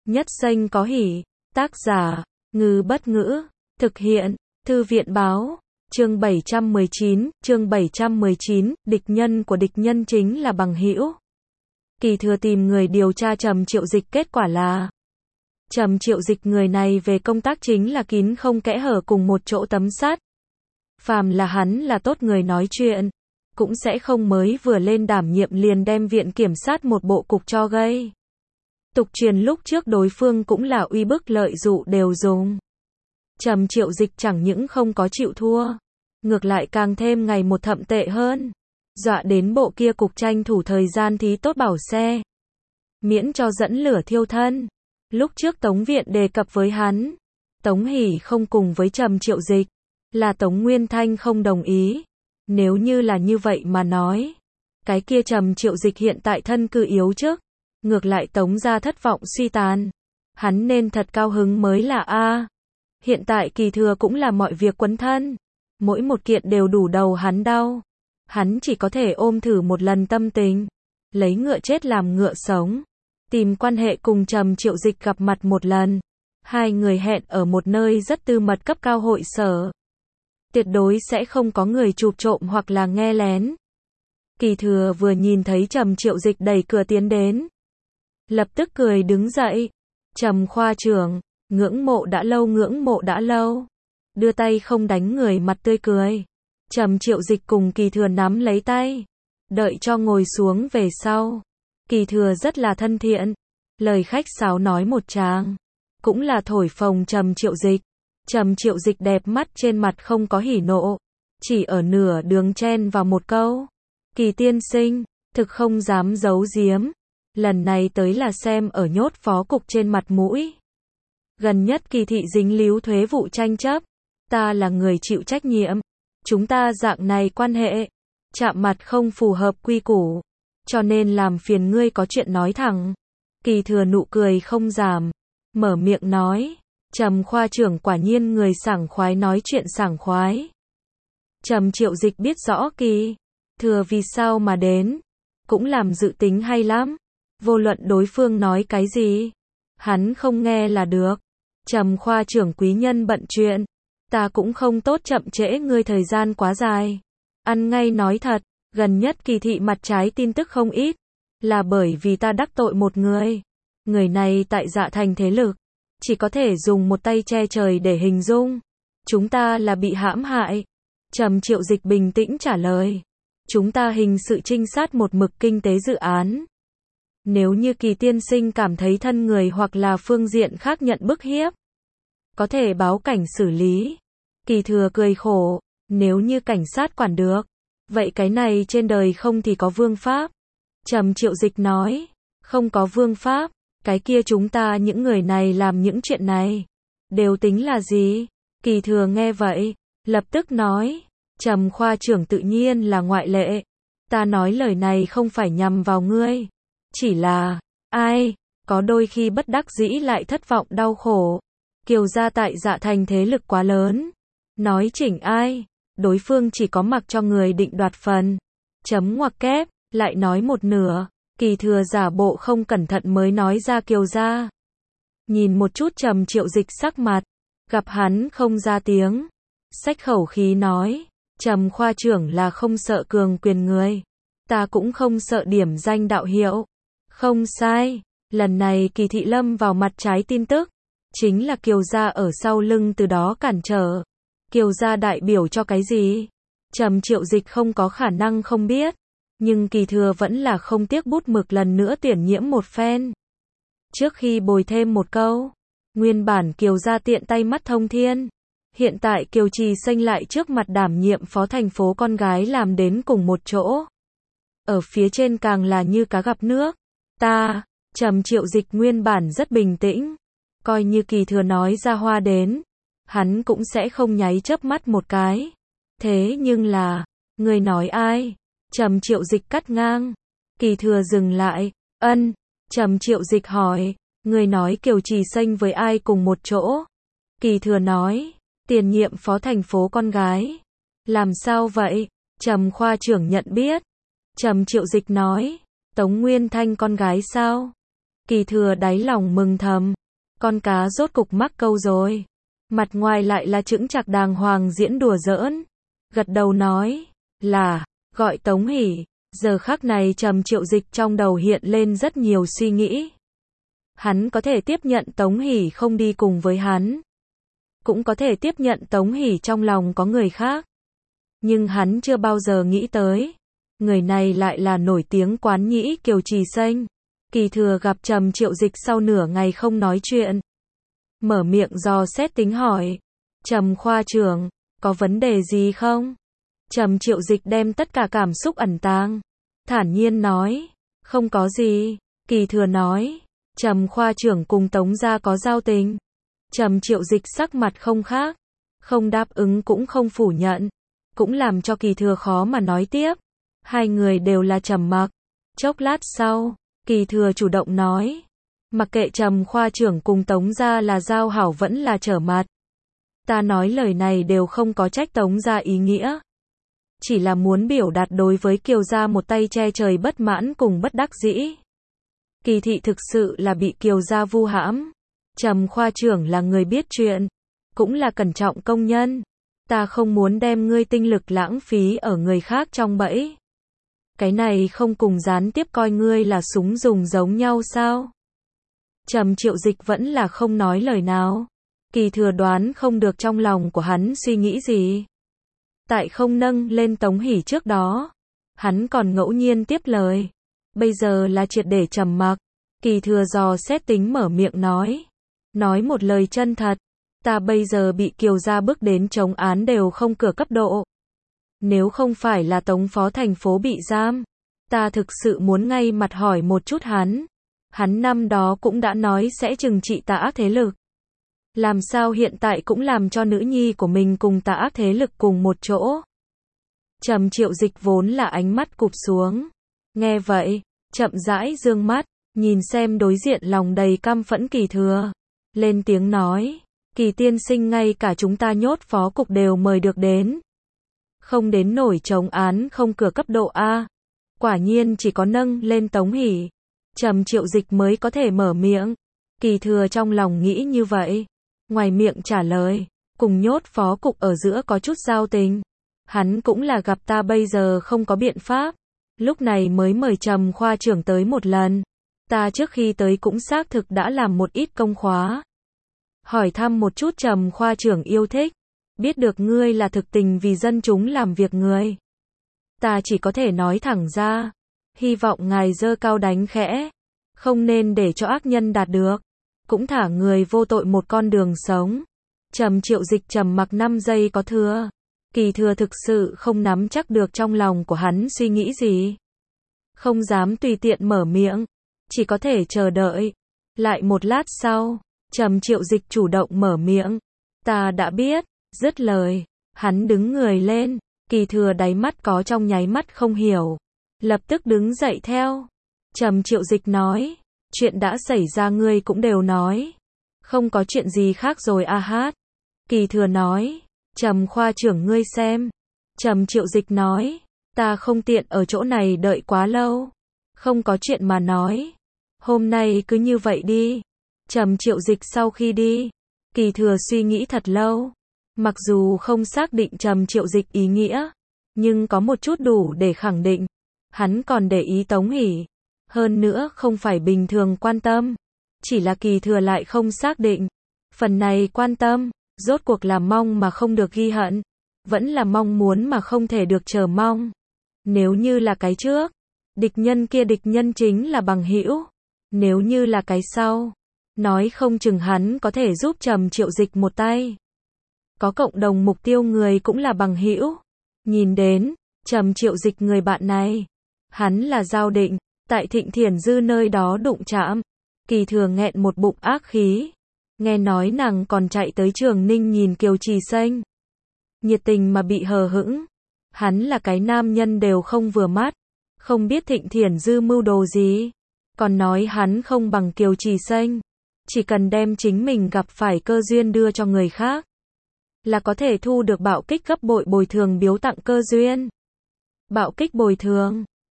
Nhất xanh có hỉ. Tác giả, Ngư Bất Ngữ. Thực hiện, Thư viện Báo. Chương 719, địch nhân của địch nhân chính là bằng hữu. Kỳ Thừa tìm người điều tra Trầm Triệu Dịch, kết quả là Trầm Triệu Dịch người này về công tác chính là kín không kẽ hở cùng một chỗ tấm sắt. Phàm là hắn là tốt người nói chuyện, cũng sẽ không mới vừa lên đảm nhiệm liền đem viện kiểm sát một bộ cục cho gây. Tục truyền lúc trước đối phương cũng là uy bức lợi dụ đều dùng. Trầm Triệu Dịch chẳng những không có chịu thua, ngược lại càng thêm ngày một thậm tệ hơn. Dọa đến bộ kia cục tranh thủ thời gian thí tốt bảo xe, miễn cho dẫn lửa thiêu thân. Lúc trước Tống Viện đề cập với hắn, Tống Hỷ không cùng với Trầm Triệu Dịch, là Tống Nguyên Thanh không đồng ý. Nếu như là như vậy mà nói, cái kia Trầm Triệu Dịch hiện tại thân cư yếu chức, ngược lại Tống gia thất vọng suy tàn. Hắn nên thật cao hứng mới là a. Hiện tại Kỳ Thừa cũng là mọi việc quấn thân, mỗi một kiện đều đủ đầu hắn đau. Hắn chỉ có thể ôm thử một lần tâm tình, lấy ngựa chết làm ngựa sống, tìm quan hệ cùng Trầm Triệu Dịch gặp mặt một lần. Hai người hẹn ở một nơi rất tư mật cấp cao hội sở. Tuyệt đối sẽ không có người chụp trộm hoặc là nghe lén. Kỳ Thừa vừa nhìn thấy Trầm Triệu Dịch đẩy cửa tiến đến, lập tức cười đứng dậy. Trầm khoa trưởng, ngưỡng mộ đã lâu. Đưa tay không đánh người, mặt tươi cười. Trầm Triệu Dịch cùng Kỳ Thừa nắm lấy tay, đợi cho ngồi xuống về sau. Kỳ Thừa rất là thân thiện, lời khách sáo nói một tràng, cũng là thổi phồng Trầm Triệu Dịch. Trầm Triệu Dịch đẹp mắt trên mặt không có hỉ nộ, chỉ ở nửa đường chen vào một câu: Kỳ tiên sinh, thực không dám giấu giếm, lần này tới là xem ở nhốt phó cục trên mặt mũi. Gần nhất Kỳ thị dính líu thuế vụ tranh chấp, ta là người chịu trách nhiệm. Chúng ta dạng này quan hệ, chạm mặt không phù hợp quy củ, cho nên làm phiền ngươi có chuyện nói thẳng. Kỳ Thừa nụ cười không giảm, mở miệng nói: Trầm khoa trưởng quả nhiên người sảng khoái, nói chuyện sảng khoái. Trầm Triệu Dịch biết rõ Kỳ Thừa vì sao mà đến, cũng làm dự tính hay lắm. Vô luận đối phương nói cái gì, hắn không nghe là được. Trầm khoa trưởng quý nhân bận chuyện, ta cũng không tốt chậm trễ ngươi thời gian quá dài. Ăn ngay nói thật, gần nhất Kỳ thị mặt trái tin tức không ít, là bởi vì ta đắc tội một người. Người này tại Dạ Thành thế lực, chỉ có thể dùng một tay che trời để hình dung. Chúng ta là bị hãm hại. Trầm Triệu Dịch bình tĩnh trả lời: Chúng ta hình sự trinh sát một mực kinh tế dự án. Nếu như Kỳ tiên sinh cảm thấy thân người hoặc là phương diện khác nhận bức hiếp, có thể báo cảnh xử lý. Kỳ Thừa cười khổ: Nếu như cảnh sát quản được, vậy cái này trên đời không thì có vương pháp. Trầm Triệu Dịch nói: Không có vương pháp, cái kia chúng ta những người này làm những chuyện này, đều tính là gì? Kỳ Thừa nghe vậy, lập tức nói: Trầm khoa trưởng tự nhiên là ngoại lệ. Ta nói lời này không phải nhằm vào ngươi, chỉ là, ai, có đôi khi bất đắc dĩ lại thất vọng đau khổ. Kiều gia tại Dạ Thành thế lực quá lớn, nói chỉnh ai, đối phương chỉ có mặc cho người định đoạt phần. Chấm ngoặc kép, lại nói một nửa. Kỳ Thừa giả bộ không cẩn thận mới nói ra Kiều gia. Nhìn một chút Trầm Triệu Dịch sắc mặt, gặp hắn không ra tiếng, xách khẩu khí nói: Trầm khoa trưởng là không sợ cường quyền người, ta cũng không sợ điểm danh đạo hiệu. Không sai, lần này Kỳ thị lâm vào mặt trái tin tức, chính là Kiều gia ở sau lưng từ đó cản trở. Kiều gia đại biểu cho cái gì? Trầm Triệu Dịch không có khả năng không biết, nhưng Kỳ Thừa vẫn là không tiếc bút mực lần nữa tuyển nhiễm một phen. Trước khi bồi thêm một câu, nguyên bản Kiều gia tiện tay mắt thông thiên, hiện tại Kiều Trì Xanh lại trước mặt đảm nhiệm phó thành phố con gái làm đến cùng một chỗ. Ở phía trên càng là như cá gặp nước. Trầm Triệu Dịch nguyên bản rất bình tĩnh, coi như Kỳ Thừa nói ra hoa đến, hắn cũng sẽ không nháy chớp mắt một cái. Thế nhưng là, người nói ai? Trầm Triệu Dịch cắt ngang. Kỳ Thừa dừng lại, Trầm Triệu Dịch hỏi, người nói Kiều Trì Xanh với ai cùng một chỗ? Kỳ Thừa nói, tiền nhiệm phó thành phố con gái. Làm sao vậy? Trầm khoa trưởng nhận biết. Trầm Triệu Dịch nói, Tống Nguyên Thanh con gái sao? Kỳ Thừa đáy lòng mừng thầm, con cá rốt cục mắc câu rồi. Mặt ngoài lại là chững chạc đàng hoàng diễn đùa giỡn, gật đầu nói, là, gọi Tống Hỷ. Giờ khắc này Trầm Triệu Dịch trong đầu hiện lên rất nhiều suy nghĩ. Hắn có thể tiếp nhận Tống Hỷ không đi cùng với hắn, cũng có thể tiếp nhận Tống Hỷ trong lòng có người khác. Nhưng hắn chưa bao giờ nghĩ tới, người này lại là nổi tiếng quán nhĩ Kiều Trì Xanh. Kỳ Thừa gặp Trầm Triệu Dịch sau nửa ngày không nói chuyện, mở miệng dò xét tính hỏi, Trầm khoa trưởng, có vấn đề gì không? Trầm Triệu Dịch đem tất cả cảm xúc ẩn tàng, thản nhiên nói, không có gì. Kỳ Thừa nói, Trầm khoa trưởng cùng Tống gia có giao tình. Trầm Triệu Dịch sắc mặt không khác, không đáp ứng cũng không phủ nhận, cũng làm cho Kỳ Thừa khó mà nói tiếp. Hai người đều là trầm mặc. Chốc lát sau, Kỳ Thừa chủ động nói, mặc kệ Trầm khoa trưởng cùng Tống gia là giao hảo vẫn là trở mặt, ta nói lời này đều không có trách Tống gia ý nghĩa, chỉ là muốn biểu đạt đối với Kiều gia một tay che trời bất mãn cùng bất đắc dĩ. Kỳ thị thực sự là bị Kiều gia vu hãm. Trầm khoa trưởng là người biết chuyện, cũng là cẩn trọng công nhân, ta không muốn đem ngươi tinh lực lãng phí ở người khác trong bẫy. Cái này không cùng gián tiếp coi ngươi là súng dùng giống nhau sao? Trầm Triệu Dịch vẫn là không nói lời nào. Kỳ Thừa đoán không được trong lòng của hắn suy nghĩ gì. Tại không nâng lên Tống Hỷ trước đó, hắn còn ngẫu nhiên tiếp lời. Bây giờ là triệt để trầm mặc. Kỳ Thừa dò xét tính mở miệng nói một lời chân thật, ta bây giờ bị Kiều gia bước đến chống án đều không cửa cấp độ. Nếu không phải là Tống phó thành phố bị giam, ta thực sự muốn ngay mặt hỏi một chút hắn. Hắn năm đó cũng đã nói sẽ trừng trị tà ác thế lực. Làm sao hiện tại cũng làm cho nữ nhi của mình cùng tà ác thế lực cùng một chỗ? Trầm Triệu Dịch vốn là ánh mắt cụp xuống. Nghe vậy, chậm rãi dương mắt, nhìn xem đối diện lòng đầy căm phẫn Kỳ Thừa. Lên tiếng nói, Kỳ tiên sinh ngay cả chúng ta nhốt phó cục đều mời được đến. Không đến nổi chống án không cửa cấp độ A. Quả nhiên chỉ có nâng lên Tống Hỷ, Trầm Triệu Dịch mới có thể mở miệng. Kỳ Thừa trong lòng nghĩ như vậy, ngoài miệng trả lời, cùng nhốt phó cục ở giữa có chút giao tình. Hắn cũng là gặp ta bây giờ không có biện pháp, lúc này mới mời Trầm khoa trưởng tới một lần. Ta trước khi tới cũng xác thực đã làm một ít công khóa, hỏi thăm một chút Trầm khoa trưởng yêu thích, biết được ngươi là thực tình vì dân chúng làm việc người. Ta chỉ có thể nói thẳng ra, hy vọng ngài giơ cao đánh khẽ, không nên để cho ác nhân đạt được, cũng thả người vô tội một con đường sống. Trầm Triệu Dịch trầm mặc 5 giây có thừa. Kỳ Thừa thực sự không nắm chắc được trong lòng của hắn suy nghĩ gì, không dám tùy tiện mở miệng, chỉ có thể chờ đợi. Lại một lát sau, Trầm Triệu Dịch chủ động mở miệng, ta đã biết. Dứt lời, hắn đứng người lên. Kỳ Thừa đáy mắt có trong nháy mắt không hiểu, lập tức đứng dậy theo. Trầm Triệu Dịch nói, chuyện đã xảy ra ngươi cũng đều nói, không có chuyện gì khác rồi a hát. Kỳ Thừa nói, Trầm khoa trưởng ngươi xem. Trầm Triệu Dịch nói, ta không tiện ở chỗ này đợi quá lâu, không có chuyện mà nói, hôm nay cứ như vậy đi. Trầm Triệu Dịch sau khi đi, Kỳ Thừa suy nghĩ thật lâu. Mặc dù không xác định Trầm Triệu Dịch ý nghĩa, nhưng có một chút đủ để khẳng định, hắn còn để ý Tống Hỷ. Hơn nữa không phải bình thường quan tâm, chỉ là Kỳ Thừa lại không xác định. Phần này quan tâm, rốt cuộc là mong mà không được ghi hận, vẫn là mong muốn mà không thể được chờ mong. Nếu như là cái trước, địch nhân kia địch nhân chính là bằng hữu. Nếu như là cái sau, nói không chừng hắn có thể giúp Trầm Triệu Dịch một tay. Có cộng đồng mục tiêu người cũng là bằng hữu. Nhìn đến Trầm Triệu Dịch người bạn này, hắn là giao định tại Thịnh Thiển Dư nơi đó đụng chạm. Kỳ Thừa nghẹn một bụng ác khí, nghe nói nàng còn chạy tới Trường Ninh nhìn Kiều Trì Xanh, nhiệt tình mà bị hờ hững. Hắn là cái nam nhân đều không vừa mắt, không biết Thịnh Thiển Dư mưu đồ gì, còn nói hắn không bằng Kiều Trì Xanh, chỉ cần đem chính mình gặp phải cơ duyên đưa cho người khác, là có thể thu được bạo kích gấp bội bồi thường biếu tặng cơ duyên. Bạo kích bồi thường,